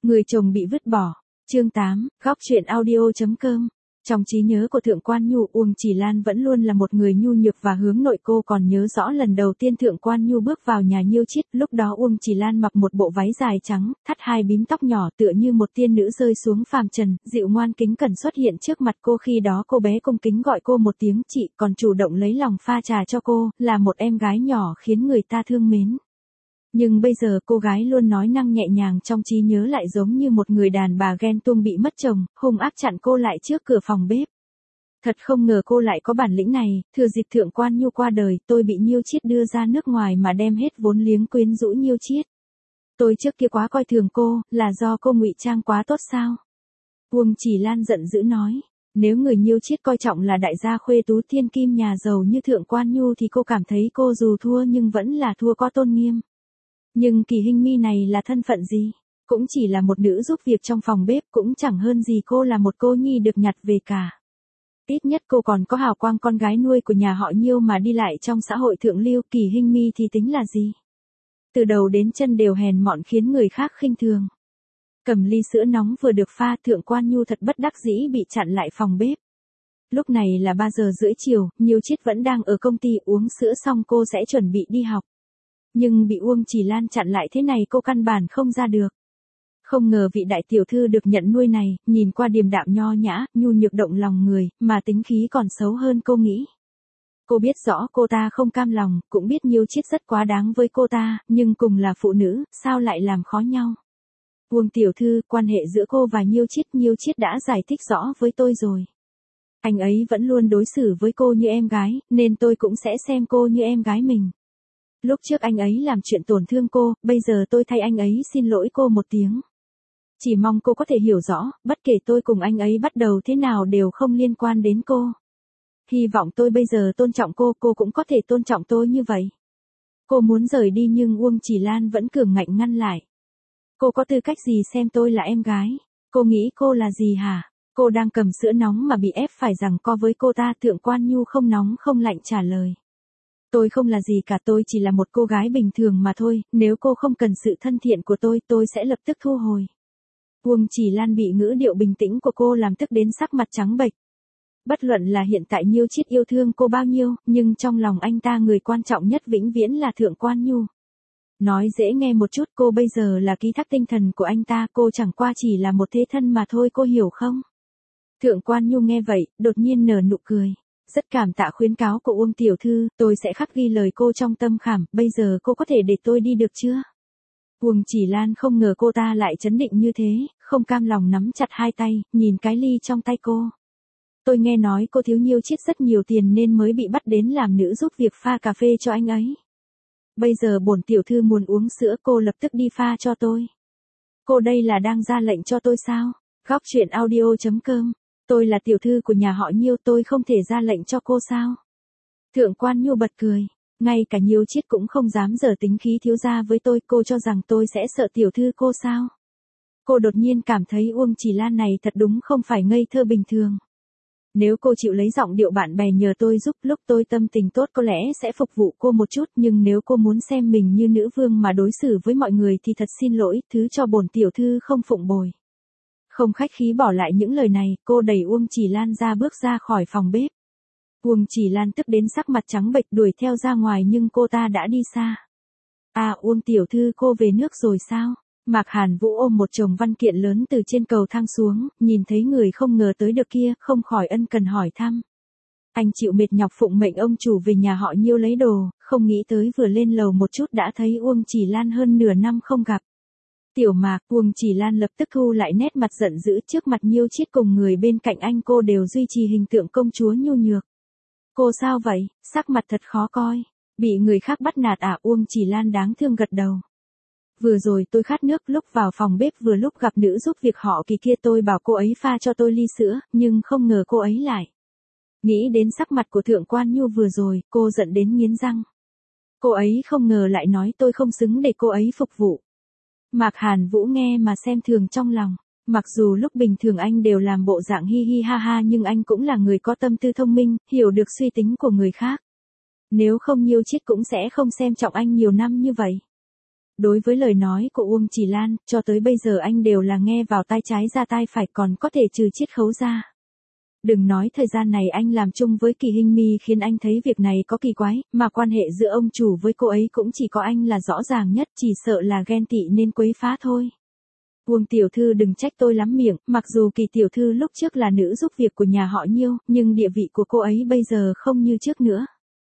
Người chồng bị vứt bỏ. Chương 8, góc truyện audio.com. Trong trí nhớ của Thượng Quan Nhu, Uông Chỉ Lan vẫn luôn là một người nhu nhược và hướng nội. Cô còn nhớ rõ lần đầu tiên Thượng Quan Nhu bước vào nhà Nhiêu Chiết, lúc đó Uông Chỉ Lan mặc một bộ váy dài trắng, thắt hai bím tóc nhỏ tựa như một tiên nữ rơi xuống phàm trần, dịu ngoan kính cẩn xuất hiện trước mặt cô. Khi đó cô bé cung kính gọi cô một tiếng chị, còn chủ động lấy lòng pha trà cho cô, là một em gái nhỏ khiến người ta thương mến. Nhưng bây giờ cô gái luôn nói năng nhẹ nhàng trong trí nhớ lại giống như một người đàn bà ghen tuông bị mất chồng, hung ác chặn cô lại trước cửa phòng bếp. Thật không ngờ cô lại có bản lĩnh này. Thừa dịp Thượng Quan Nhu qua đời, tôi bị Nhiêu Chiết đưa ra nước ngoài mà đem hết vốn liếng quyến rũ Nhiêu Chiết. Tôi trước kia quá coi thường cô, là do cô ngụy trang quá tốt sao? Uông Chỉ Lan giận dữ nói. Nếu người Nhiêu Chiết coi trọng là đại gia khuê tú thiên kim nhà giàu như Thượng Quan Nhu thì cô cảm thấy cô dù thua nhưng vẫn là thua có tôn nghiêm. Nhưng Kỳ Hinh Mi này là thân phận gì? Cũng chỉ là một nữ giúp việc trong phòng bếp, cũng chẳng hơn gì cô là một cô nhi được nhặt về cả. Ít nhất cô còn có hào quang con gái nuôi của nhà họ Nhiêu mà đi lại trong xã hội thượng lưu. Kỳ Hinh Mi thì tính là gì? Từ đầu đến chân đều hèn mọn khiến người khác khinh thường. Cầm ly sữa nóng vừa được pha, Thượng Quan Nhu thật bất đắc dĩ bị chặn lại phòng bếp. Lúc này là 3 giờ rưỡi chiều, Nhiêu Chiết vẫn đang ở công ty uống sữa xong cô sẽ chuẩn bị đi học. Nhưng bị Uông Chỉ Lan chặn lại thế này cô căn bản không ra được. Không ngờ vị đại tiểu thư được nhận nuôi này, nhìn qua điềm đạm nho nhã, nhu nhược động lòng người, mà tính khí còn xấu hơn cô nghĩ. Cô biết rõ cô ta không cam lòng, cũng biết Nhiêu Chiết rất quá đáng với cô ta, nhưng cùng là phụ nữ, sao lại làm khó nhau. Uông tiểu thư, quan hệ giữa cô và Nhiêu Chiết đã giải thích rõ với tôi rồi. Anh ấy vẫn luôn đối xử với cô như em gái, nên tôi cũng sẽ xem cô như em gái mình. Lúc trước anh ấy làm chuyện tổn thương cô, bây giờ tôi thay anh ấy xin lỗi cô một tiếng. Chỉ mong cô có thể hiểu rõ, bất kể tôi cùng anh ấy bắt đầu thế nào đều không liên quan đến cô. Hy vọng tôi bây giờ tôn trọng cô cũng có thể tôn trọng tôi như vậy. Cô muốn rời đi nhưng Uông Chỉ Lan vẫn cường ngạnh ngăn lại. Cô có tư cách gì xem tôi là em gái? Cô nghĩ cô là gì hả? Cô đang cầm sữa nóng mà bị ép phải giằng co với cô ta. Thượng Quan Nhu không nóng không lạnh trả lời. Tôi không là gì cả, tôi chỉ là một cô gái bình thường mà thôi, nếu cô không cần sự thân thiện của tôi sẽ lập tức thu hồi. Uông Chỉ Lan bị ngữ điệu bình tĩnh của cô làm tức đến sắc mặt trắng bệch. Bất luận là hiện tại Nhiêu Chiết yêu thương cô bao nhiêu, nhưng trong lòng anh ta người quan trọng nhất vĩnh viễn là Thượng Quan Nhu. Nói dễ nghe một chút, cô bây giờ là ký thác tinh thần của anh ta, cô chẳng qua chỉ là một thế thân mà thôi, cô hiểu không? Thượng Quan Nhu nghe vậy, đột nhiên nở nụ cười. Rất cảm tạ khuyến cáo của Uông tiểu thư, tôi sẽ khắc ghi lời cô trong tâm khảm, bây giờ cô có thể để tôi đi được chưa? Uông Chỉ Lan không ngờ cô ta lại trấn định như thế, không cam lòng nắm chặt hai tay, nhìn cái ly trong tay cô. Tôi nghe nói cô thiếu Nhiêu Chiết rất nhiều tiền nên mới bị bắt đến làm nữ giúp việc pha cà phê cho anh ấy. Bây giờ bổn tiểu thư muốn uống sữa, cô lập tức đi pha cho tôi. Cô đây là đang ra lệnh cho tôi sao? Góc truyện audio.com. Tôi là tiểu thư của nhà họ Nhiêu, tôi không thể ra lệnh cho cô sao? Thượng Quan Nhu bật cười. Ngay cả Nhiêu Chiết cũng không dám giở tính khí thiếu gia với tôi, cô cho rằng tôi sẽ sợ tiểu thư cô sao? Cô đột nhiên cảm thấy Uông Chỉ Lan này thật đúng không phải ngây thơ bình thường. Nếu cô chịu lấy giọng điệu bạn bè nhờ tôi giúp, lúc tôi tâm tình tốt có lẽ sẽ phục vụ cô một chút, nhưng nếu cô muốn xem mình như nữ vương mà đối xử với mọi người thì thật xin lỗi, thứ cho bổn tiểu thư không phụng bồi. Không khách khí bỏ lại những lời này, cô đẩy Uông Chỉ Lan ra bước ra khỏi phòng bếp. Uông Chỉ Lan tức đến sắc mặt trắng bệch đuổi theo ra ngoài nhưng cô ta đã đi xa. À, Uông tiểu thư, cô về nước rồi sao? Mạc Hàn Vũ ôm một chồng văn kiện lớn từ trên cầu thang xuống, nhìn thấy người không ngờ tới được kia, không khỏi ân cần hỏi thăm. Anh chịu mệt nhọc phụng mệnh ông chủ về nhà họ Nhiêu lấy đồ, không nghĩ tới vừa lên lầu một chút đã thấy Uông Chỉ Lan hơn nửa năm không gặp. Tiểu Mạc, Uông Chỉ Lan lập tức thu lại nét mặt giận dữ, trước mặt Nhiêu Chiết cùng người bên cạnh anh cô đều duy trì hình tượng công chúa nhu nhược. Cô sao vậy, sắc mặt thật khó coi, bị người khác bắt nạt à? Uông Chỉ Lan đáng thương gật đầu. Vừa rồi tôi khát nước, lúc vào phòng bếp vừa lúc gặp nữ giúp việc họ Kỳ kia, tôi bảo cô ấy pha cho tôi ly sữa, nhưng không ngờ cô ấy lại. Nghĩ đến sắc mặt của Thượng Quan Nhu vừa rồi, cô giận đến nghiến răng. Cô ấy không ngờ lại nói tôi không xứng để cô ấy phục vụ. Mạc Hàn Vũ nghe mà xem thường trong lòng. Mặc dù lúc bình thường anh đều làm bộ dạng hi hi ha ha nhưng anh cũng là người có tâm tư thông minh, hiểu được suy tính của người khác. Nếu không Nhiêu Chiết cũng sẽ không xem trọng anh nhiều năm như vậy. Đối với lời nói của Uông Chỉ Lan, cho tới bây giờ anh đều là nghe vào tai trái ra tai phải, còn có thể trừ chiết khấu ra. Đừng nói thời gian này anh làm chung với Kỳ Hinh Mi khiến anh thấy việc này có kỳ quái, mà quan hệ giữa ông chủ với cô ấy cũng chỉ có anh là rõ ràng nhất, chỉ sợ là ghen tị nên quấy phá thôi. Uông tiểu thư đừng trách tôi lắm miệng, mặc dù Kỳ tiểu thư lúc trước là nữ giúp việc của nhà họ Nhiêu, nhưng địa vị của cô ấy bây giờ không như trước nữa.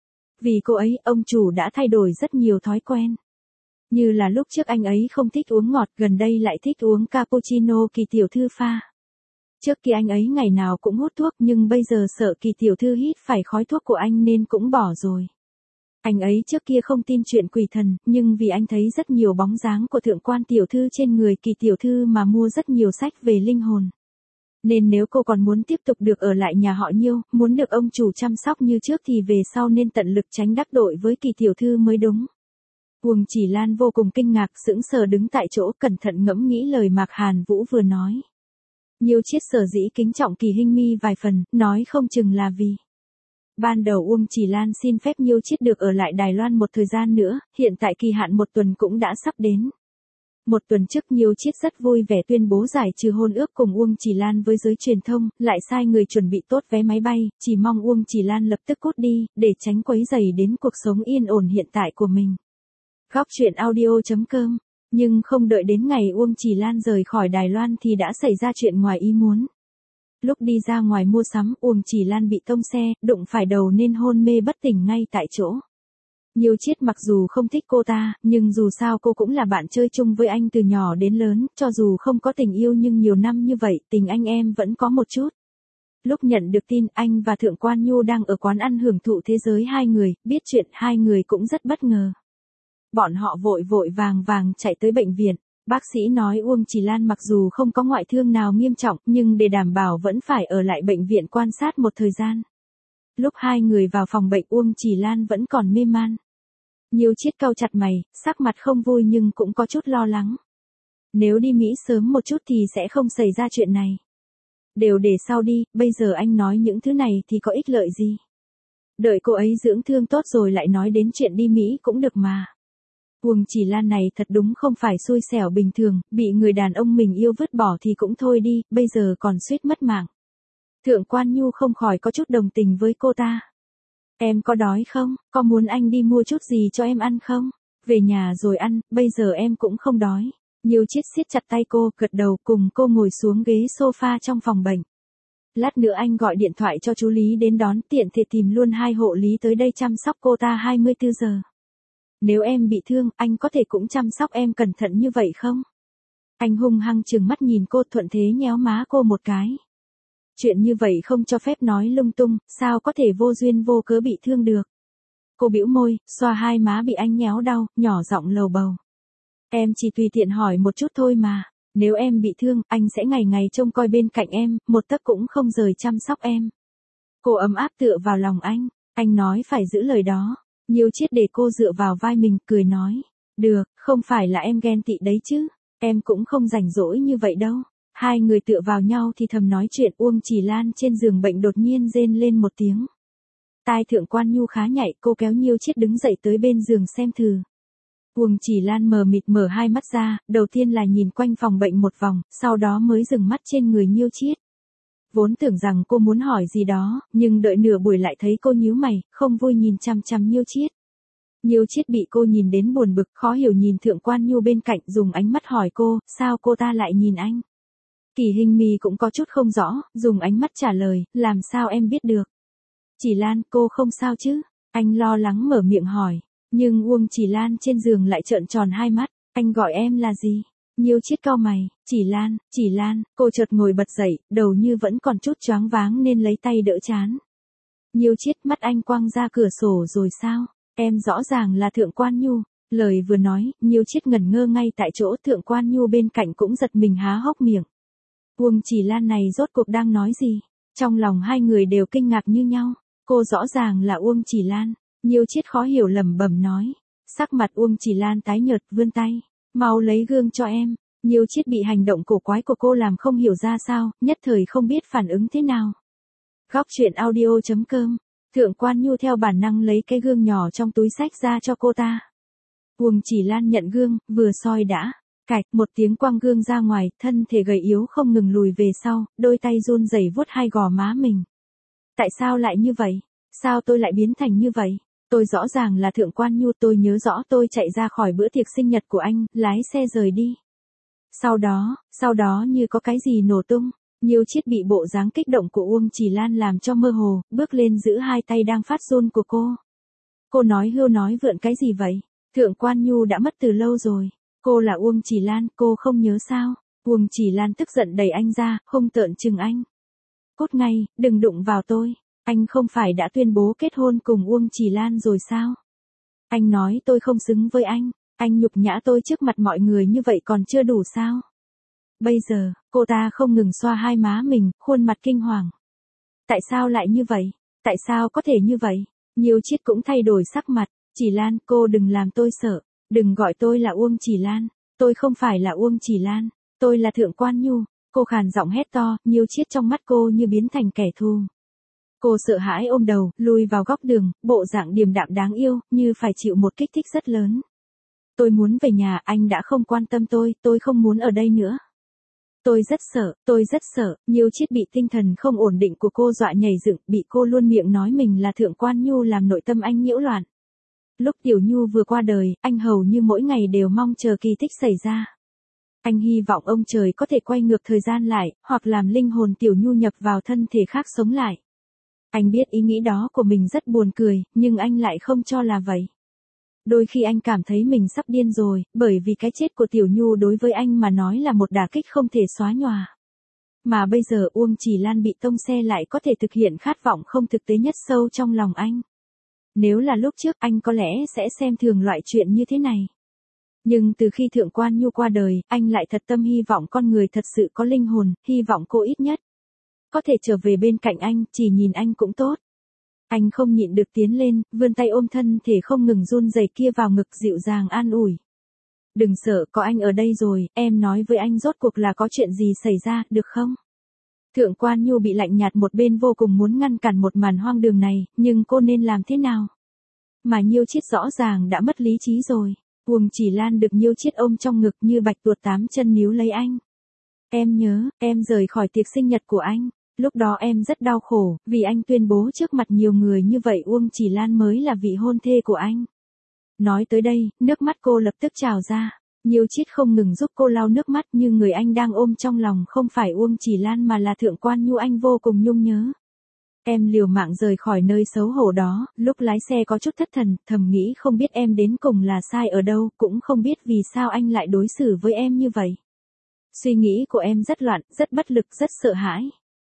Vì cô ấy, ông chủ đã thay đổi rất nhiều thói quen. Như là lúc trước anh ấy không thích uống ngọt, gần đây lại thích uống cappuccino Kỳ tiểu thư pha. Trước kia anh ấy ngày nào cũng hút thuốc, nhưng bây giờ sợ Kỳ tiểu thư hít phải khói thuốc của anh nên cũng bỏ rồi. Anh ấy trước kia không tin chuyện quỷ thần, nhưng vì anh thấy rất nhiều bóng dáng của thượng quan tiểu thư trên người Kỳ tiểu thư mà mua rất nhiều sách về linh hồn. Nên nếu cô còn muốn tiếp tục được ở lại nhà họ Nhiêu, muốn được ông chủ chăm sóc như trước thì về sau nên tận lực tránh đắc tội với Kỳ tiểu thư mới đúng. Uông Chỉ Lan vô cùng kinh ngạc, sững sờ đứng tại chỗ, cẩn thận ngẫm nghĩ lời Mạc Hàn Vũ vừa nói. Nhiêu Chiết sở dĩ kính trọng Kỳ Hinh Mi vài phần, nói không chừng là vì ban đầu Uông Chỉ Lan xin phép Nhiêu Chiết được ở lại Đài Loan một thời gian nữa, hiện tại kỳ hạn một tuần cũng đã sắp đến. Một tuần trước Nhiêu Chiết rất vui vẻ tuyên bố giải trừ hôn ước cùng Uông Chỉ Lan với giới truyền thông, lại sai người chuẩn bị tốt vé máy bay, chỉ mong Uông Chỉ Lan lập tức cút đi, để tránh quấy rầy đến cuộc sống yên ổn hiện tại của mình. Góc truyện audio.com. Nhưng không đợi đến ngày Uông Chỉ Lan rời khỏi Đài Loan thì đã xảy ra chuyện ngoài ý muốn. Lúc đi ra ngoài mua sắm, Uông Chỉ Lan bị tông xe, đụng phải đầu nên hôn mê bất tỉnh ngay tại chỗ. Nhiêu Chiết mặc dù không thích cô ta, nhưng dù sao cô cũng là bạn chơi chung với anh từ nhỏ đến lớn, cho dù không có tình yêu nhưng nhiều năm như vậy, tình anh em vẫn có một chút. Lúc nhận được tin anh và Thượng Quan Nhu đang ở quán ăn hưởng thụ thế giới hai người, biết chuyện hai người cũng rất bất ngờ. Bọn họ vội vội vàng chạy tới bệnh viện. Bác sĩ nói Uông Chỉ Lan mặc dù không có ngoại thương nào nghiêm trọng, nhưng để đảm bảo vẫn phải ở lại bệnh viện quan sát một thời gian. Lúc hai người vào phòng bệnh Uông Chỉ Lan vẫn còn mê man. Nhiêu Chiết cau chặt mày, sắc mặt không vui nhưng cũng có chút lo lắng. Nếu đi Mỹ sớm một chút thì sẽ không xảy ra chuyện này. Đều để sau đi, bây giờ anh nói những thứ này thì có ích lợi gì. Đợi cô ấy dưỡng thương tốt rồi lại nói đến chuyện đi Mỹ cũng được mà. Uông Chỉ Lan này thật đúng không phải xui xẻo bình thường, bị người đàn ông mình yêu vứt bỏ thì cũng thôi đi, bây giờ còn suýt mất mạng. Thượng Quan Nhu không khỏi có chút đồng tình với cô ta. Em có đói không, có muốn anh đi mua chút gì cho em ăn không? Về nhà rồi ăn, bây giờ em cũng không đói. Nhiêu Chiết siết chặt tay cô, gật đầu cùng cô ngồi xuống ghế sofa trong phòng bệnh. Lát nữa anh gọi điện thoại cho chú Lý đến đón, tiện thể tìm luôn hai hộ lý tới đây chăm sóc cô ta 24 giờ. Nếu em bị thương, anh có thể cũng chăm sóc em cẩn thận như vậy không? Anh hung hăng trừng mắt nhìn cô, thuận thế nhéo má cô một cái. Chuyện như vậy không cho phép nói lung tung, sao có thể vô duyên vô cớ bị thương được. Cô bĩu môi, xoa hai má bị anh nhéo đau, nhỏ giọng lầu bầu. Em chỉ tùy tiện hỏi một chút thôi mà. Nếu em bị thương, anh sẽ ngày ngày trông coi bên cạnh em, một tấc cũng không rời chăm sóc em. Cô ấm áp tựa vào lòng anh nói phải giữ lời đó. Nhiêu Chiết để cô dựa vào vai mình, cười nói. Được, không phải là em ghen tị đấy chứ, em cũng không rảnh rỗi như vậy đâu. Hai người tựa vào nhau thì thầm nói chuyện. Uông Chỉ Lan trên giường bệnh đột nhiên rên lên một tiếng. Tai Thượng Quan Nhu khá nhạy, cô kéo Nhiêu Chiết đứng dậy tới bên giường xem thử. Uông Chỉ Lan mờ mịt mở hai mắt ra, đầu tiên là nhìn quanh phòng bệnh một vòng, sau đó mới dừng mắt trên người Nhiêu Chiết. Vốn tưởng rằng cô muốn hỏi gì đó, nhưng đợi nửa buổi lại thấy cô nhíu mày, không vui nhìn chằm chằm Nhiêu Chiết. Nhiêu Chiết bị cô nhìn đến buồn bực, khó hiểu nhìn Thượng Quan Nhu bên cạnh, dùng ánh mắt hỏi cô, sao cô ta lại nhìn anh? Kỳ Hinh Mi cũng có chút không rõ, dùng ánh mắt trả lời, làm sao em biết được? Chỉ Lan, cô không sao chứ? Anh lo lắng mở miệng hỏi, nhưng Uông Chỉ Lan trên giường lại trợn tròn hai mắt, anh gọi em là gì? Nhiêu Chiết cau mày, Chỉ Lan, cô chợt ngồi bật dậy, đầu như vẫn còn chút choáng váng nên lấy tay đỡ trán. Nhiêu Chiết, mắt anh quăng ra cửa sổ rồi sao? Em rõ ràng là Thượng Quan Nhu. Lời vừa nói, Nhiêu Chiết ngẩn ngơ ngay tại chỗ, Thượng Quan Nhu bên cạnh cũng giật mình há hốc miệng. Uông Chỉ Lan này rốt cuộc đang nói gì? Trong lòng hai người đều kinh ngạc như nhau. Cô rõ ràng là Uông Chỉ Lan. Nhiêu Chiết khó hiểu lẩm bẩm nói. Sắc mặt Uông Chỉ Lan tái nhợt, vươn tay. Mau lấy gương cho em. Nhiêu Chiết bị hành động cổ quái của cô làm không hiểu ra sao, nhất thời không biết phản ứng thế nào. Góc truyện audio.com. Thượng Quan Nhu theo bản năng lấy cái gương nhỏ trong túi xách ra cho cô ta. Uông Chỉ Lan nhận gương, vừa soi đã. Cạch, một tiếng quăng gương ra ngoài, thân thể gầy yếu không ngừng lùi về sau, đôi tay run rẩy vuốt hai gò má mình. Tại sao lại như vậy? Sao tôi lại biến thành như vậy? Tôi rõ ràng là Thượng Quan Nhu, tôi nhớ rõ tôi chạy ra khỏi bữa tiệc sinh nhật của anh, lái xe rời đi. Sau đó như có cái gì nổ tung, Nhiêu Chiết bị bộ dáng kích động của Uông Chỉ Lan làm cho mơ hồ, bước lên giữ hai tay đang phát run của cô. Cô nói hưu nói vượn cái gì vậy? Thượng Quan Nhu đã mất từ lâu rồi. Cô là Uông Chỉ Lan, cô không nhớ sao? Uông Chỉ Lan tức giận đẩy anh ra, hung tợn chừng anh. Cút ngay, đừng đụng vào tôi. Anh không phải đã tuyên bố kết hôn cùng Uông Chỉ Lan rồi sao? Anh nói tôi không xứng với anh nhục nhã tôi trước mặt mọi người như vậy còn chưa đủ sao? Bây giờ, cô ta không ngừng xoa hai má mình, khuôn mặt kinh hoàng. Tại sao lại như vậy? Tại sao có thể như vậy? Nhiêu Chiết cũng thay đổi sắc mặt. Chỉ Lan, cô đừng làm tôi sợ. Đừng gọi tôi là Uông Chỉ Lan. Tôi không phải là Uông Chỉ Lan. Tôi là Thượng Quan Nhu. Cô khàn giọng hét to, Nhiêu Chiết trong mắt cô như biến thành kẻ thù. Cô sợ hãi ôm đầu, lùi vào góc đường, bộ dạng điềm đạm đáng yêu, như phải chịu một kích thích rất lớn. Tôi muốn về nhà, anh đã không quan tâm tôi không muốn ở đây nữa. Tôi rất sợ, Nhiêu Chiết bị tinh thần không ổn định của cô dọa nhảy dựng, bị cô luôn miệng nói mình là Thượng Quan Nhu làm nội tâm anh nhiễu loạn. Lúc Tiểu Nhu vừa qua đời, anh hầu như mỗi ngày đều mong chờ kỳ tích xảy ra. Anh hy vọng ông trời có thể quay ngược thời gian lại, hoặc làm linh hồn Tiểu Nhu nhập vào thân thể khác sống lại. Anh biết ý nghĩ đó của mình rất buồn cười, nhưng anh lại không cho là vậy. Đôi khi anh cảm thấy mình sắp điên rồi, bởi vì cái chết của Tiểu Nhu đối với anh mà nói là một đả kích không thể xóa nhòa. Mà bây giờ Uông Chỉ Lan bị tông xe lại có thể thực hiện khát vọng không thực tế nhất sâu trong lòng anh. Nếu là lúc trước anh có lẽ sẽ xem thường loại chuyện như thế này. Nhưng từ khi Thượng Quan Nhu qua đời, anh lại thật tâm hy vọng con người thật sự có linh hồn, hy vọng cô ít nhất có thể trở về bên cạnh anh, chỉ nhìn anh cũng tốt. Anh không nhịn được tiến lên, vươn tay ôm thân thể không ngừng run rẩy kia vào ngực dịu dàng an ủi. Đừng sợ, có anh ở đây rồi, em nói với anh rốt cuộc là có chuyện gì xảy ra, được không? Thượng Quan Nhu bị lạnh nhạt một bên vô cùng muốn ngăn cản một màn hoang đường này, nhưng cô nên làm thế nào? Mà Nhiêu Chiết rõ ràng đã mất lý trí rồi. Uông Chỉ Lan được Nhiêu Chiết ôm trong ngực như bạch tuộc tám chân níu lấy anh. Em nhớ, em rời khỏi tiệc sinh nhật của anh. Lúc đó em rất đau khổ, vì anh tuyên bố trước mặt nhiều người như vậy Uông Chỉ Lan mới là vị hôn thê của anh. Nói tới đây, nước mắt cô lập tức trào ra. Nhiêu Chiết không ngừng giúp cô lau nước mắt, nhưng người anh đang ôm trong lòng không phải Uông Chỉ Lan mà là Thượng Quan Nhu, anh vô cùng nhung nhớ. Em liều mạng rời khỏi nơi xấu hổ đó, lúc lái xe có chút thất thần, thầm nghĩ không biết em đến cùng là sai ở đâu, cũng không biết vì sao anh lại đối xử với em như vậy. Suy nghĩ của em rất loạn, rất bất lực, rất sợ hãi.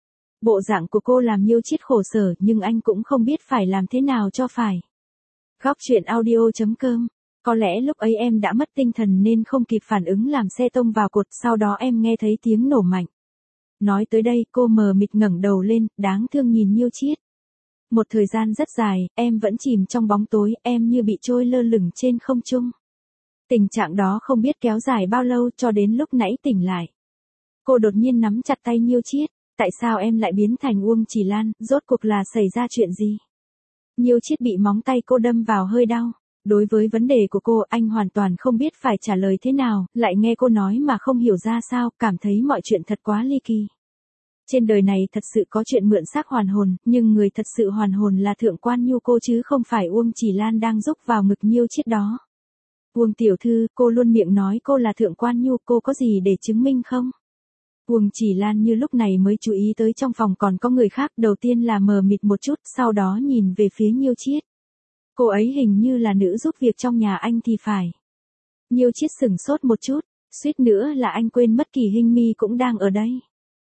Bộ dạng của cô làm Nhiêu Chiết khổ sở, nhưng anh cũng không biết phải làm thế nào cho phải. Góc truyện audio.com. Có lẽ lúc ấy em đã mất tinh thần nên không kịp phản ứng làm xe tông vào cột, sau đó em nghe thấy tiếng nổ mạnh. Nói tới đây, cô mờ mịt ngẩng đầu lên, đáng thương nhìn Nhiêu Chiết. Một thời gian rất dài, em vẫn chìm trong bóng tối, em như bị trôi lơ lửng trên không trung. Tình trạng đó không biết kéo dài bao lâu cho đến lúc nãy tỉnh lại. Cô đột nhiên nắm chặt tay Nhiêu Chiết. Tại sao em lại biến thành Uông Chỉ Lan, rốt cuộc là xảy ra chuyện gì? Nhiêu Chiết bị móng tay cô đâm vào hơi đau. Đối với vấn đề của cô, anh hoàn toàn không biết phải trả lời thế nào, lại nghe cô nói mà không hiểu ra sao, cảm thấy mọi chuyện thật quá ly kỳ. Trên đời này thật sự có chuyện mượn xác hoàn hồn, nhưng người thật sự hoàn hồn là Thượng Quan Nhu cô chứ không phải Uông Chỉ Lan đang rúc vào ngực Nhiêu Chiết đó. Uông tiểu thư, cô luôn miệng nói cô là Thượng Quan Nhu, cô có gì để chứng minh không? Uông Chỉ Lan như lúc này mới chú ý tới trong phòng còn có người khác, đầu tiên là mờ mịt một chút, sau đó nhìn về phía Nhiêu Chiết. Cô ấy hình như là nữ giúp việc trong nhà anh thì phải. Nhiêu Chiết sửng sốt một chút, suýt nữa là anh quên mất Kỳ Hinh Mi cũng đang ở đây.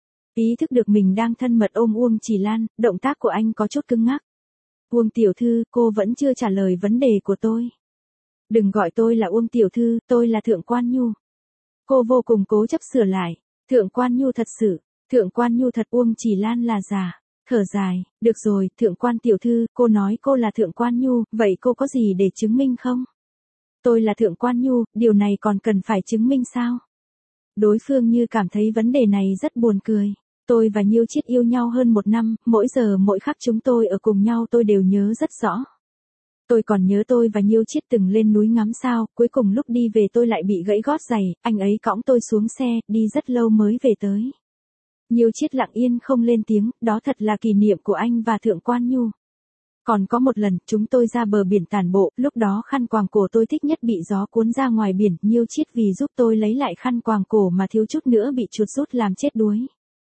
Ý thức được mình đang thân mật ôm Uông Chỉ Lan, động tác của anh có chút cứng ngắc. Uông tiểu thư, cô vẫn chưa trả lời vấn đề của tôi. Đừng gọi tôi là Uông tiểu thư, tôi là Thượng Quan Nhu. Cô vô cùng cố chấp sửa lại. Thượng Quan Nhu thật sự, Thượng Quan Nhu thật, Uông Chỉ Lan là giả. Thở dài, được rồi, Thượng Quan tiểu thư, cô nói cô là Thượng Quan Nhu, vậy cô có gì để chứng minh không? Tôi là Thượng Quan Nhu, điều này còn cần phải chứng minh sao? Đối phương như cảm thấy vấn đề này rất buồn cười. Tôi và Nhiêu Chiết yêu nhau hơn 1 năm, mỗi giờ mỗi khắc chúng tôi ở cùng nhau tôi đều nhớ rất rõ. Tôi còn nhớ tôi và Nhiêu Chiết từng lên núi ngắm sao, cuối cùng lúc đi về tôi lại bị gãy gót giày, anh ấy cõng tôi xuống xe, đi rất lâu mới về tới. Nhiêu Chiết lặng yên không lên tiếng, đó thật là kỷ niệm của anh và Thượng Quan Nhu. Còn có một lần, chúng tôi ra bờ biển tản bộ, lúc đó khăn quàng cổ tôi thích nhất bị gió cuốn ra ngoài biển, Nhiêu Chiết vì giúp tôi lấy lại khăn quàng cổ mà thiếu chút nữa bị chuột rút làm chết đuối.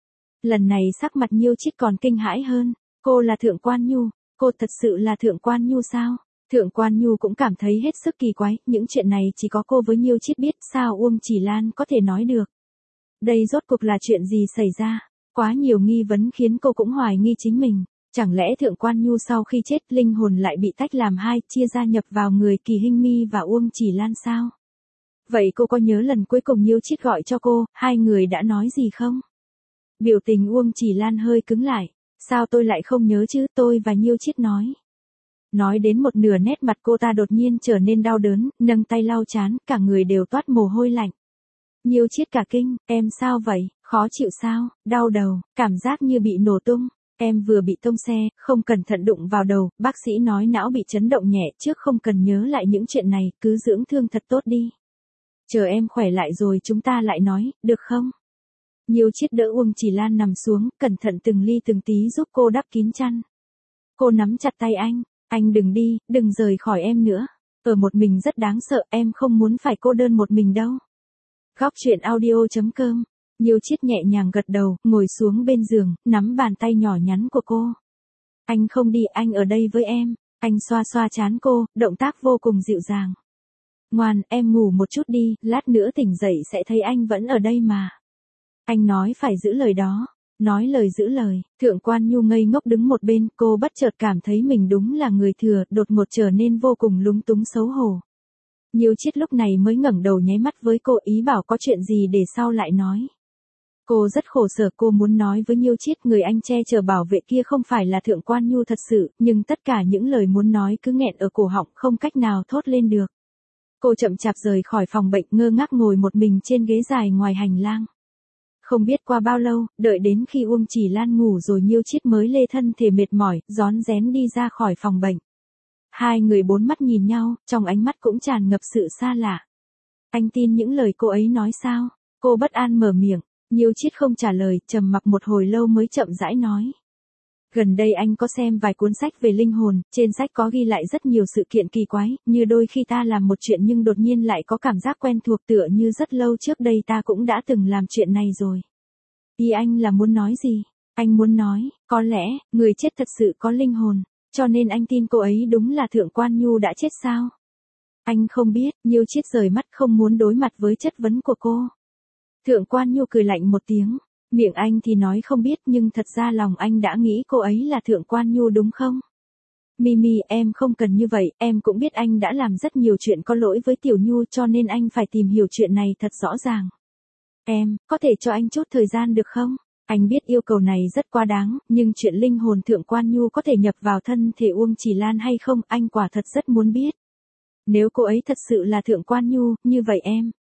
Lần này sắc mặt Nhiêu Chiết còn kinh hãi hơn, cô là Thượng Quan Nhu, cô thật sự là Thượng Quan Nhu sao? Thượng Quan Nhu cũng cảm thấy hết sức kỳ quái, những chuyện này chỉ có cô với Nhiêu Chiết biết, sao Uông Chỉ Lan có thể nói được. Đây rốt cuộc là chuyện gì xảy ra? Quá nhiều nghi vấn khiến cô cũng hoài nghi chính mình. Chẳng lẽ Thượng Quan Nhu sau khi chết linh hồn lại bị tách làm hai, chia ra nhập vào người Kỳ Hinh Mi và Uông Chỉ Lan sao? Vậy cô có nhớ lần cuối cùng Nhiêu Chiết gọi cho cô, hai người đã nói gì không? Biểu tình Uông Chỉ Lan hơi cứng lại. Sao tôi lại không nhớ chứ, tôi và Nhiêu Chiết nói. Nói đến một nửa nét mặt cô ta đột nhiên trở nên đau đớn, nâng tay lau trán, cả người đều toát mồ hôi lạnh. Nhiêu Chiết cả kinh, em sao vậy, khó chịu sao, đau đầu, cảm giác như bị nổ tung. Em vừa bị tông xe, không cẩn thận đụng vào đầu, bác sĩ nói não bị chấn động nhẹ, trước không cần nhớ lại những chuyện này, cứ dưỡng thương thật tốt đi. Chờ em khỏe lại rồi chúng ta lại nói, được không? Nhiêu Chiết đỡ Uông Chỉ Lan nằm xuống, cẩn thận từng ly từng tí giúp cô đắp kín chăn. Cô nắm chặt tay anh đừng đi, đừng rời khỏi em nữa. Ở một mình rất đáng sợ, em không muốn phải cô đơn một mình đâu. Góc truyện audio.com. Nhiêu Chiết nhẹ nhàng gật đầu, ngồi xuống bên giường, nắm bàn tay nhỏ nhắn của cô. Anh không đi, anh ở đây với em. Anh xoa xoa trán cô, động tác vô cùng dịu dàng. Ngoan, em ngủ một chút đi, lát nữa tỉnh dậy sẽ thấy anh vẫn ở đây mà. Anh nói phải giữ lời đó. Nói lời giữ lời, Thượng Quan Nhu ngây ngốc đứng một bên, cô bất chợt cảm thấy mình đúng là người thừa, đột ngột trở nên vô cùng lúng túng xấu hổ. Nhiêu Chiết lúc này mới ngẩng đầu nháy mắt với cô, ý bảo có chuyện gì để sau lại nói. Cô rất khổ sở, cô muốn nói với Nhiêu Chiết người anh che chở bảo vệ kia không phải là Thượng Quan Nhu thật sự, nhưng tất cả những lời muốn nói cứ nghẹn ở cổ họng, không cách nào thốt lên được. Cô chậm chạp rời khỏi phòng bệnh, ngơ ngác ngồi một mình trên ghế dài ngoài hành lang. Không biết qua bao lâu, đợi đến khi Uông Chỉ Lan ngủ rồi Nhiêu Chiết mới lê thân thể mệt mỏi, rón rén đi ra khỏi phòng bệnh. Hai người bốn mắt nhìn nhau, trong ánh mắt cũng tràn ngập sự xa lạ. Anh tin những lời cô ấy nói sao? Cô bất an mở miệng, Nhiêu Chiết không trả lời, trầm mặc một hồi lâu mới chậm rãi nói. Gần đây anh có xem vài cuốn sách về linh hồn, trên sách có ghi lại rất nhiều sự kiện kỳ quái, như đôi khi ta làm một chuyện nhưng đột nhiên lại có cảm giác quen thuộc tựa như rất lâu trước đây ta cũng đã từng làm chuyện này rồi. Ý anh là muốn nói gì? Anh muốn nói, có lẽ, người chết thật sự có linh hồn, cho nên anh tin cô ấy đúng là Thượng Quan Nhu đã chết sao? Anh không biết, Nhiêu Chiết rời mắt không muốn đối mặt với chất vấn của cô. Thượng Quan Nhu cười lạnh một tiếng. Miệng anh thì nói không biết nhưng thật ra lòng anh đã nghĩ cô ấy là Thượng Quan Nhu đúng không? Mimi, em không cần như vậy, em cũng biết anh đã làm rất nhiều chuyện có lỗi với Tiểu Nhu cho nên anh phải tìm hiểu chuyện này thật rõ ràng. Em, có thể cho anh chút thời gian được không? Anh biết yêu cầu này rất quá đáng, nhưng chuyện linh hồn Thượng Quan Nhu có thể nhập vào thân thể Uông Chỉ Lan hay không, anh quả thật rất muốn biết. Nếu cô ấy thật sự là Thượng Quan Nhu, như vậy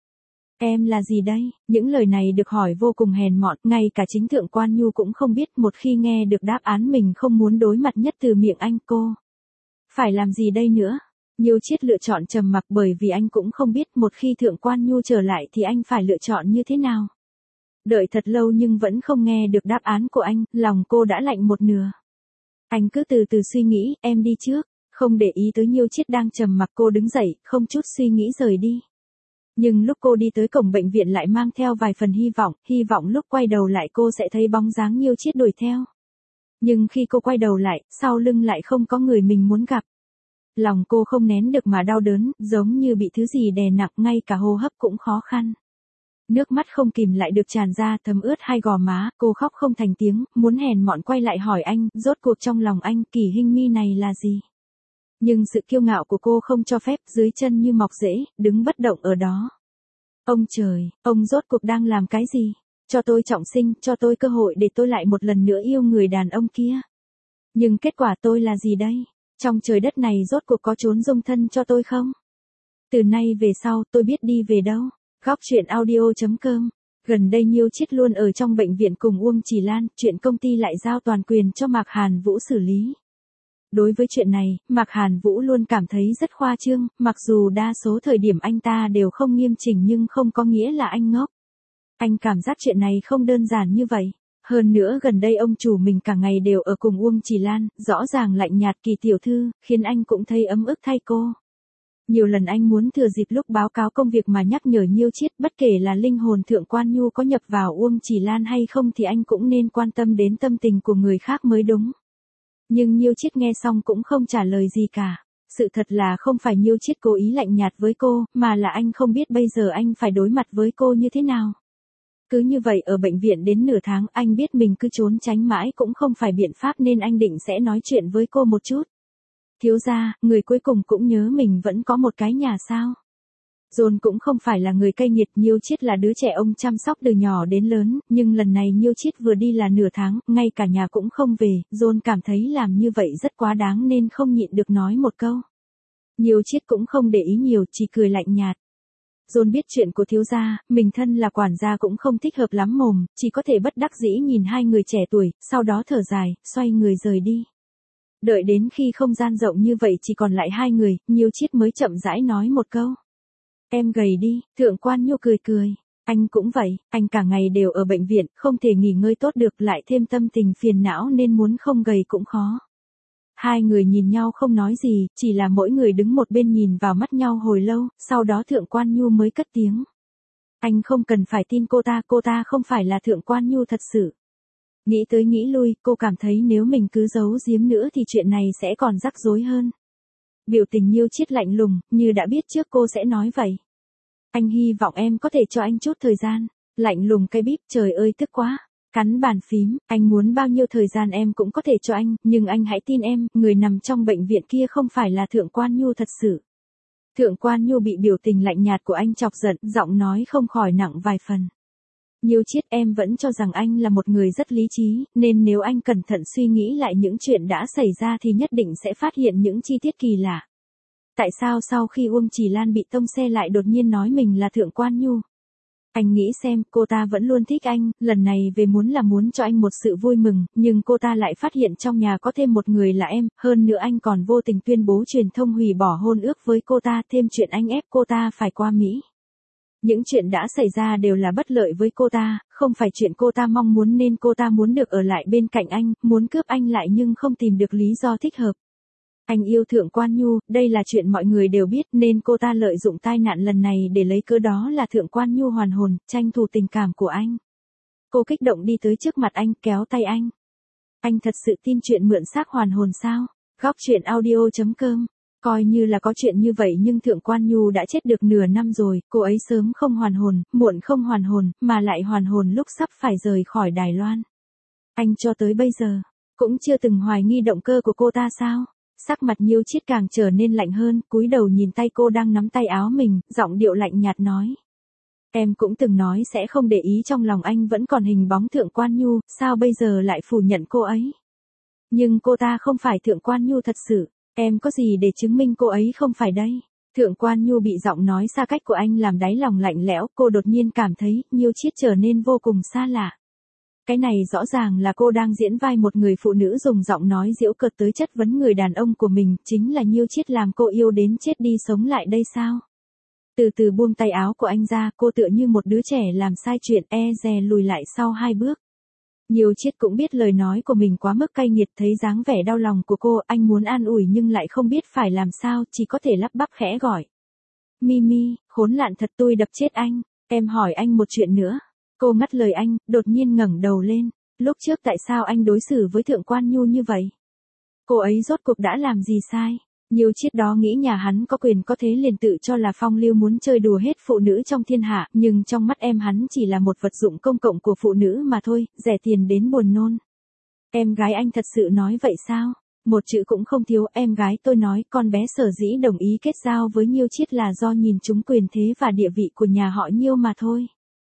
em là gì đây? Những lời này được hỏi vô cùng hèn mọn, ngay cả chính Thượng Quan Nhu cũng không biết, một khi nghe được đáp án mình không muốn đối mặt nhất từ miệng anh, cô phải làm gì đây nữa? Nhiêu Chiết lựa chọn trầm mặc bởi vì anh cũng không biết một khi Thượng Quan Nhu trở lại thì anh phải lựa chọn như thế nào. Đợi thật lâu nhưng vẫn không nghe được đáp án của anh, lòng cô đã lạnh một nửa. Anh cứ từ từ suy nghĩ, em đi trước, không để ý tới Nhiêu Chiết đang trầm mặc, cô đứng dậy, không chút suy nghĩ rời đi. Nhưng lúc cô đi tới cổng bệnh viện lại mang theo vài phần hy vọng lúc quay đầu lại cô sẽ thấy bóng dáng Nhiêu Chiết đuổi theo. Nhưng khi cô quay đầu lại, sau lưng lại không có người mình muốn gặp. Lòng cô không nén được mà đau đớn, giống như bị thứ gì đè nặng, ngay cả hô hấp cũng khó khăn. Nước mắt không kìm lại được tràn ra, thấm ướt hai gò má, cô khóc không thành tiếng, muốn hèn mọn quay lại hỏi anh, rốt cuộc trong lòng anh, Kỳ Hinh Mi này là gì? Nhưng sự kiêu ngạo của cô không cho phép, dưới chân như mọc rễ, đứng bất động ở đó. Ông trời, ông rốt cuộc đang làm cái gì? Cho tôi trọng sinh, cho tôi cơ hội để tôi lại một lần nữa yêu người đàn ông kia. Nhưng kết quả tôi là gì đây? Trong trời đất này rốt cuộc có trốn dung thân cho tôi không? Từ nay về sau, tôi biết đi về đâu. Góc truyện audio.com. Gần đây Nhiêu Chiết luôn ở trong bệnh viện cùng Uông Chỉ Lan, chuyện công ty lại giao toàn quyền cho Mạc Hàn Vũ xử lý. Đối với chuyện này, Mạc Hàn Vũ luôn cảm thấy rất khoa trương, mặc dù đa số thời điểm anh ta đều không nghiêm chỉnh nhưng không có nghĩa là anh ngốc. Anh cảm giác chuyện này không đơn giản như vậy. Hơn nữa gần đây ông chủ mình cả ngày đều ở cùng Uông Chỉ Lan, rõ ràng lạnh nhạt Kỳ tiểu thư, khiến anh cũng thấy ấm ức thay cô. Nhiều lần anh muốn thừa dịp lúc báo cáo công việc mà nhắc nhở Nhiêu Chiết, bất kể là linh hồn Thượng Quan Nhu có nhập vào Uông Chỉ Lan hay không thì anh cũng nên quan tâm đến tâm tình của người khác mới đúng. Nhưng Nhiêu Chiết nghe xong cũng không trả lời gì cả. Sự thật là không phải Nhiêu Chiết cố ý lạnh nhạt với cô, mà là anh không biết bây giờ anh phải đối mặt với cô như thế nào. Cứ như vậy ở bệnh viện đến nửa tháng, anh biết mình cứ trốn tránh mãi cũng không phải biện pháp nên anh định sẽ nói chuyện với cô một chút. Thiếu gia, người cuối cùng cũng nhớ mình vẫn có một cái nhà sao. John cũng không phải là người cay nghiệt, Nhiêu Chiết là đứa trẻ ông chăm sóc từ nhỏ đến lớn, nhưng lần này Nhiêu Chiết vừa đi là nửa tháng, ngay cả nhà cũng không về, John cảm thấy làm như vậy rất quá đáng nên không nhịn được nói một câu. Nhiêu Chiết cũng không để ý nhiều, chỉ cười lạnh nhạt. John biết chuyện của thiếu gia, mình thân là quản gia cũng không thích hợp lắm mồm, chỉ có thể bất đắc dĩ nhìn hai người trẻ tuổi, sau đó thở dài, xoay người rời đi. Đợi đến khi không gian rộng như vậy chỉ còn lại hai người, Nhiêu Chiết mới chậm rãi nói một câu. Em gầy đi, Thượng Quan Nhu cười cười. Anh cũng vậy, anh cả ngày đều ở bệnh viện, không thể nghỉ ngơi tốt được, lại thêm tâm tình phiền não nên muốn không gầy cũng khó. Hai người nhìn nhau không nói gì, chỉ là mỗi người đứng một bên nhìn vào mắt nhau hồi lâu, sau đó Thượng Quan Nhu mới cất tiếng. Anh không cần phải tin cô ta không phải là Thượng Quan Nhu thật sự. Nghĩ tới nghĩ lui, cô cảm thấy nếu mình cứ giấu giếm nữa thì chuyện này sẽ còn rắc rối hơn. Biểu tình Nhiêu Chiết lạnh lùng, như đã biết trước cô sẽ nói vậy. Anh hy vọng em có thể cho anh chút thời gian. Lạnh lùng cái bíp, trời ơi tức quá. Cắn bàn phím, anh muốn bao nhiêu thời gian em cũng có thể cho anh, nhưng anh hãy tin em, người nằm trong bệnh viện kia không phải là Thượng Quan Nhu thật sự. Thượng Quan Nhu bị biểu tình lạnh nhạt của anh chọc giận, giọng nói không khỏi nặng vài phần. Nhiêu Chiết, em vẫn cho rằng anh là một người rất lý trí, nên nếu anh cẩn thận suy nghĩ lại những chuyện đã xảy ra thì nhất định sẽ phát hiện những chi tiết kỳ lạ. Tại sao sau khi Uông Chỉ Lan bị tông xe lại đột nhiên nói mình là Thượng Quan Nhu? Anh nghĩ xem, cô ta vẫn luôn thích anh, lần này về muốn cho anh một sự vui mừng, nhưng cô ta lại phát hiện trong nhà có thêm một người là em, hơn nữa anh còn vô tình tuyên bố truyền thông hủy bỏ hôn ước với cô ta, thêm chuyện anh ép cô ta phải qua Mỹ. Những chuyện đã xảy ra đều là bất lợi với cô ta, không phải chuyện cô ta mong muốn nên cô ta muốn được ở lại bên cạnh anh, muốn cướp anh lại nhưng không tìm được lý do thích hợp. Anh yêu Thượng Quan Nhu, đây là chuyện mọi người đều biết nên cô ta lợi dụng tai nạn lần này để lấy cớ đó là Thượng Quan Nhu hoàn hồn, tranh thủ tình cảm của anh. Cô kích động đi tới trước mặt anh, kéo tay anh. Anh thật sự tin chuyện mượn xác hoàn hồn sao? Góc truyện audio.com. Coi như là có chuyện như vậy nhưng Thượng Quan Nhu đã chết được nửa năm rồi, cô ấy sớm không hoàn hồn, muộn không hoàn hồn, mà lại hoàn hồn lúc sắp phải rời khỏi Đài Loan. Anh cho tới bây giờ, cũng chưa từng hoài nghi động cơ của cô ta sao? Sắc mặt Nhiêu Chiết càng trở nên lạnh hơn, cúi đầu nhìn tay cô đang nắm tay áo mình, giọng điệu lạnh nhạt nói. Em cũng từng nói sẽ không để ý trong lòng anh vẫn còn hình bóng Thượng Quan Nhu, sao bây giờ lại phủ nhận cô ấy? Nhưng cô ta không phải Thượng Quan Nhu thật sự, em có gì để chứng minh cô ấy không phải đây? Thượng Quan Nhu bị giọng nói xa cách của anh làm đáy lòng lạnh lẽo, cô đột nhiên cảm thấy Nhiêu Chiết trở nên vô cùng xa lạ. Cái này rõ ràng là cô đang diễn vai một người phụ nữ dùng giọng nói giễu cợt tới chất vấn người đàn ông của mình, chính là Nhiêu Chiết làm cô yêu đến chết đi sống lại đây sao? Từ từ buông tay áo của anh ra, cô tựa như một đứa trẻ làm sai chuyện, dè lùi lại sau 2 bước. Nhiêu Chiết cũng biết lời nói của mình quá mức cay nghiệt, thấy dáng vẻ đau lòng của cô, anh muốn an ủi nhưng lại không biết phải làm sao, chỉ có thể lắp bắp khẽ gọi. Mimi, khốn nạn thật, tôi đập chết anh, em hỏi anh một chuyện nữa. Cô ngắt lời anh, đột nhiên ngẩng đầu lên. Lúc trước tại sao anh đối xử với Thượng Quan Nhu như vậy? Cô ấy rốt cuộc đã làm gì sai? Nhiêu Chiết đó nghĩ nhà hắn có quyền có thế liền tự cho là phong lưu muốn chơi đùa hết phụ nữ trong thiên hạ, nhưng trong mắt em hắn chỉ là một vật dụng công cộng của phụ nữ mà thôi, rẻ tiền đến buồn nôn. Em gái anh thật sự nói vậy sao? Một chữ cũng không thiếu, em gái tôi nói con bé sở dĩ đồng ý kết giao với Nhiêu Chiết là do nhìn trúng quyền thế và địa vị của nhà họ Nhiêu mà thôi.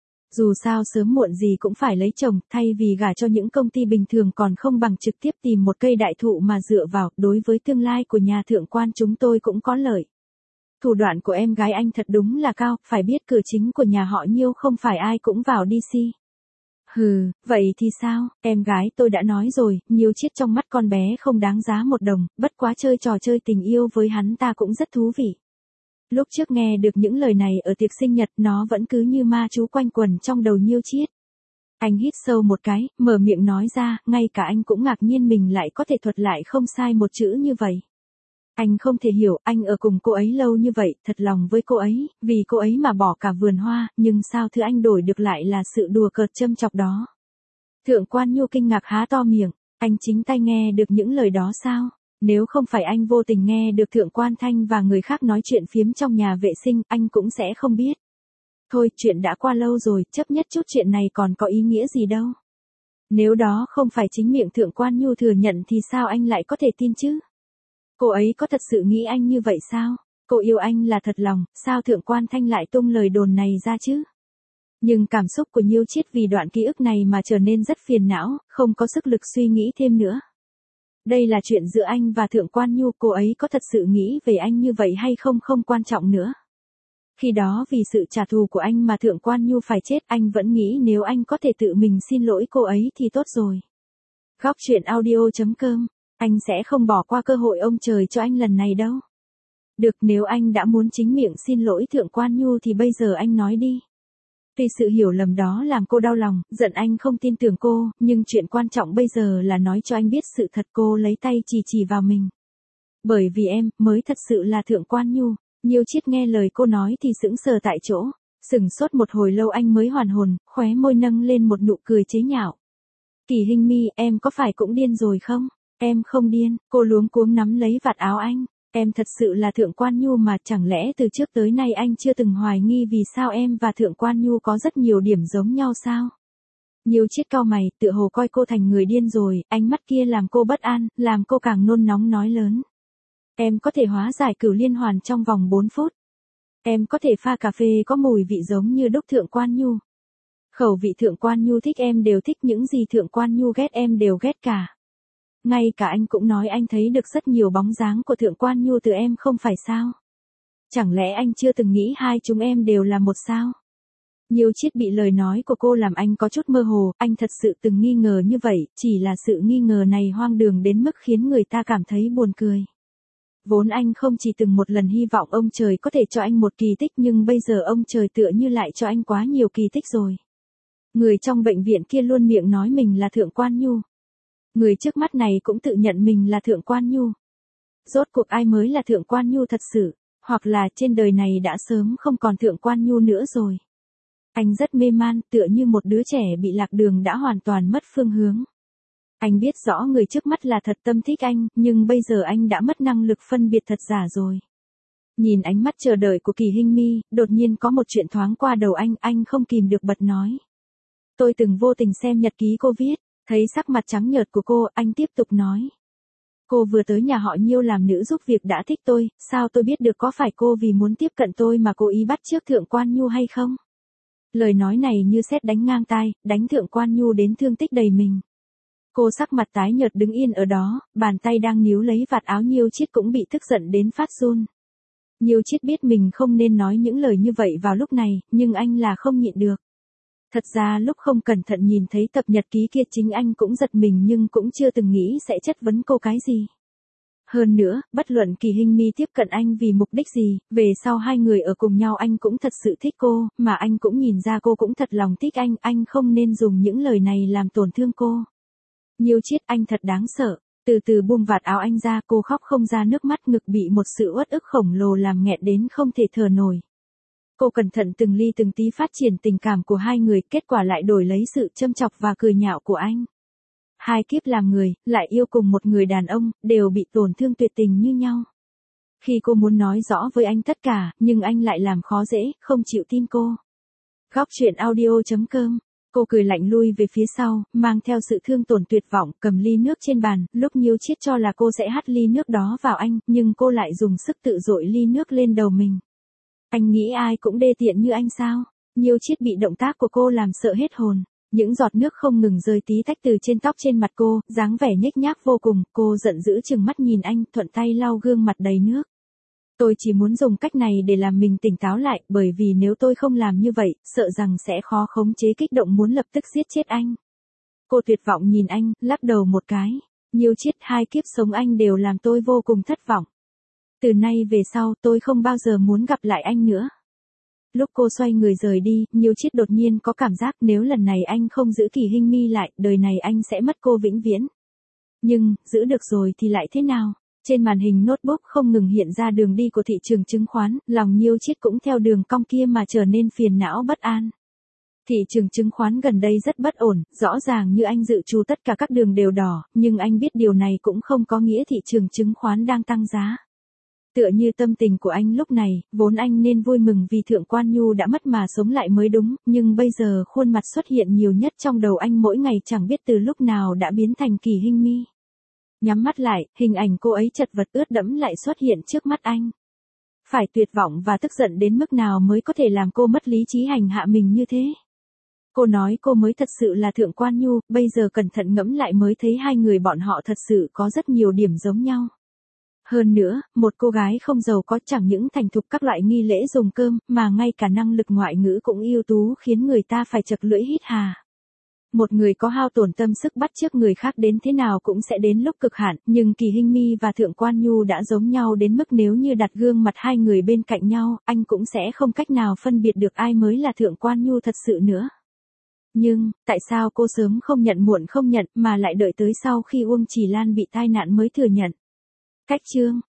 Dù sao sớm muộn gì cũng phải lấy chồng, thay vì gả cho những công ty bình thường còn không bằng trực tiếp tìm một cây đại thụ mà dựa vào, đối với tương lai của nhà Thượng Quan chúng tôi cũng có lợi. Thủ đoạn của em gái anh thật đúng là cao, phải biết cửa chính của nhà họ Nhiêu không phải ai cũng vào DC. Hừ, vậy thì sao, em gái tôi đã nói rồi, Nhiêu Chiết trong mắt con bé không đáng giá một đồng, bất quá chơi trò chơi tình yêu với hắn ta cũng rất thú vị. Lúc trước nghe được những lời này ở tiệc sinh nhật nó vẫn cứ như ma chú quanh quẩn trong đầu Nhiêu Chiết. Anh hít sâu một cái, mở miệng nói ra, ngay cả anh cũng ngạc nhiên mình lại có thể thuật lại không sai một chữ như vậy. Anh không thể hiểu, anh ở cùng cô ấy lâu như vậy, thật lòng với cô ấy, vì cô ấy mà bỏ cả vườn hoa, nhưng sao thứ anh đổi được lại là sự đùa cợt châm chọc đó. Thượng Quan Nhu kinh ngạc há to miệng, anh chính tay nghe được những lời đó sao? Nếu không phải anh vô tình nghe được Thượng Quan Thanh và người khác nói chuyện phiếm trong nhà vệ sinh, anh cũng sẽ không biết. Thôi, chuyện đã qua lâu rồi, chấp nhất chút chuyện này còn có ý nghĩa gì đâu. Nếu đó không phải chính miệng Thượng Quan Nhu thừa nhận thì sao anh lại có thể tin chứ? Cô ấy có thật sự nghĩ anh như vậy sao? Cô yêu anh là thật lòng, sao Thượng Quan Thanh lại tung lời đồn này ra chứ? Nhưng cảm xúc của Nhiêu Chiết vì đoạn ký ức này mà trở nên rất phiền não, không có sức lực suy nghĩ thêm nữa. Đây là chuyện giữa anh và Thượng Quan Nhu, cô ấy có thật sự nghĩ về anh như vậy hay không không quan trọng nữa. Khi đó vì sự trả thù của anh mà Thượng Quan Nhu phải chết, anh vẫn nghĩ nếu anh có thể tự mình xin lỗi cô ấy thì tốt rồi. Góc truyện audio.com, anh sẽ không bỏ qua cơ hội ông trời cho anh lần này đâu. Được, nếu anh đã muốn chính miệng xin lỗi Thượng Quan Nhu thì bây giờ anh nói đi. Tuy sự hiểu lầm đó làm cô đau lòng, giận anh không tin tưởng cô, nhưng chuyện quan trọng bây giờ là nói cho anh biết sự thật. Cô lấy tay chỉ vào mình. Bởi vì em, mới thật sự là Thượng Quan Nhu. Nhiêu Chiết nghe lời cô nói thì sững sờ tại chỗ. Sửng sốt một hồi lâu anh mới hoàn hồn, khóe môi nâng lên một nụ cười chế nhạo. Kỳ Hinh Mi, em có phải cũng điên rồi không? Em không điên, cô luống cuống nắm lấy vạt áo anh. Em thật sự là Thượng Quan Nhu mà, chẳng lẽ từ trước tới nay anh chưa từng hoài nghi vì sao em và Thượng Quan Nhu có rất nhiều điểm giống nhau sao? Nhiêu Chiết cau mày, tựa hồ coi cô thành người điên rồi, ánh mắt kia làm cô bất an, làm cô càng nôn nóng nói lớn. Em có thể hóa giải cửu liên hoàn trong vòng 4 phút. Em có thể pha cà phê có mùi vị giống như đúc Thượng Quan Nhu. Khẩu vị Thượng Quan Nhu thích em đều thích, những gì Thượng Quan Nhu ghét em đều ghét cả. Ngay cả anh cũng nói anh thấy được rất nhiều bóng dáng của Thượng Quan Nhu từ em không phải sao? Chẳng lẽ anh chưa từng nghĩ hai chúng em đều là một sao? Nhiêu Chiết bị lời nói của cô làm anh có chút mơ hồ, anh thật sự từng nghi ngờ như vậy, chỉ là sự nghi ngờ này hoang đường đến mức khiến người ta cảm thấy buồn cười. Vốn anh không chỉ từng một lần hy vọng ông trời có thể cho anh một kỳ tích, nhưng bây giờ ông trời tựa như lại cho anh quá nhiều kỳ tích rồi. Người trong bệnh viện kia luôn miệng nói mình là Thượng Quan Nhu. Người trước mắt này cũng tự nhận mình là Thượng Quan Nhu. Rốt cuộc ai mới là Thượng Quan Nhu thật sự, hoặc là trên đời này đã sớm không còn Thượng Quan Nhu nữa rồi. Anh rất mê man, tựa như một đứa trẻ bị lạc đường đã hoàn toàn mất phương hướng. Anh biết rõ người trước mắt là thật tâm thích anh, nhưng bây giờ anh đã mất năng lực phân biệt thật giả rồi. Nhìn ánh mắt chờ đợi của Kỳ Hinh Mi, đột nhiên có một chuyện thoáng qua đầu anh không kìm được bật nói. Tôi từng vô tình xem nhật ký cô viết, thấy sắc mặt trắng nhợt của cô, anh tiếp tục nói. Cô vừa tới nhà họ Nhiêu làm nữ giúp việc đã thích tôi, sao tôi biết được có phải cô vì muốn tiếp cận tôi mà cố ý bắt chước Thượng Quan Nhu hay không? Lời nói này như sét đánh ngang tai, đánh Thượng Quan Nhu đến thương tích đầy mình. Cô sắc mặt tái nhợt đứng yên ở đó, bàn tay đang níu lấy vạt áo Nhiêu Chiết cũng bị tức giận đến phát run. Nhiêu Chiết biết mình không nên nói những lời như vậy vào lúc này, nhưng anh là không nhịn được. Thật ra lúc không cẩn thận nhìn thấy tập nhật ký kia chính anh cũng giật mình nhưng cũng chưa từng nghĩ sẽ chất vấn cô cái gì. Hơn nữa, bất luận Kỳ Hinh Mi tiếp cận anh vì mục đích gì, về sau hai người ở cùng nhau anh cũng thật sự thích cô, mà anh cũng nhìn ra cô cũng thật lòng thích anh không nên dùng những lời này làm tổn thương cô. Nhiêu Chiết, anh thật đáng sợ. Từ từ buông vạt áo anh ra, cô khóc không ra nước mắt, ngực bị một sự uất ức khổng lồ làm nghẹn đến không thể thở nổi. Cô cẩn thận từng ly từng tí phát triển tình cảm của hai người, kết quả lại đổi lấy sự châm chọc và cười nhạo của anh. Hai kiếp làm người, lại yêu cùng một người đàn ông, đều bị tổn thương tuyệt tình như nhau. Khi cô muốn nói rõ với anh tất cả, nhưng anh lại làm khó dễ, không chịu tin cô. Góc truyện audio.com, cô cười lạnh lui về phía sau, mang theo sự thương tổn tuyệt vọng, cầm ly nước trên bàn, lúc Nhiêu Chiết cho là cô sẽ hắt ly nước đó vào anh, nhưng cô lại dùng sức tự dội ly nước lên đầu mình. Anh nghĩ ai cũng đê tiện như anh sao? Nhiêu Chiết bị động tác của cô làm sợ hết hồn. Những giọt nước không ngừng rơi tí tách từ trên tóc trên mặt cô, dáng vẻ nhếch nhác vô cùng, cô giận dữ chừng mắt nhìn anh, thuận tay lau gương mặt đầy nước. Tôi chỉ muốn dùng cách này để làm mình tỉnh táo lại, bởi vì nếu tôi không làm như vậy, sợ rằng sẽ khó khống chế kích động muốn lập tức giết chết anh. Cô tuyệt vọng nhìn anh, lắc đầu một cái. Nhiêu Chiết, 2 kiếp sống anh đều làm tôi vô cùng thất vọng. Từ nay về sau tôi không bao giờ muốn gặp lại anh nữa. Lúc cô xoay người rời đi, Nhiêu Chiết đột nhiên có cảm giác nếu lần này anh không giữ Kỳ Hinh Mi lại, đời này anh sẽ mất cô vĩnh viễn. Nhưng, giữ được rồi thì lại thế nào? Trên màn hình notebook không ngừng hiện ra đường đi của thị trường chứng khoán, lòng Nhiêu Chiết cũng theo đường cong kia mà trở nên phiền não bất an. Thị trường chứng khoán gần đây rất bất ổn, rõ ràng như anh dự trù tất cả các đường đều đỏ, nhưng anh biết điều này cũng không có nghĩa thị trường chứng khoán đang tăng giá. Tựa như tâm tình của anh lúc này, vốn anh nên vui mừng vì Thượng Quan Nhu đã mất mà sống lại mới đúng, nhưng bây giờ khuôn mặt xuất hiện nhiều nhất trong đầu anh mỗi ngày chẳng biết từ lúc nào đã biến thành Kỳ Hinh Mi. Nhắm mắt lại, hình ảnh cô ấy chật vật ướt đẫm lại xuất hiện trước mắt anh. Phải tuyệt vọng và tức giận đến mức nào mới có thể làm cô mất lý trí hành hạ mình như thế? Cô nói cô mới thật sự là Thượng Quan Nhu, bây giờ cẩn thận ngẫm lại mới thấy hai người bọn họ thật sự có rất nhiều điểm giống nhau. Hơn nữa, một cô gái không giàu có chẳng những thành thục các loại nghi lễ dùng cơm, mà ngay cả năng lực ngoại ngữ cũng ưu tú khiến người ta phải chật lưỡi hít hà. Một người có hao tổn tâm sức bắt chước người khác đến thế nào cũng sẽ đến lúc cực hạn, nhưng Kỳ Hinh Mi và Thượng Quan Nhu đã giống nhau đến mức nếu như đặt gương mặt hai người bên cạnh nhau, anh cũng sẽ không cách nào phân biệt được ai mới là Thượng Quan Nhu thật sự nữa. Nhưng, tại sao cô sớm không nhận muộn không nhận mà lại đợi tới sau khi Uông Chỉ Lan bị tai nạn mới thừa nhận? Cách chương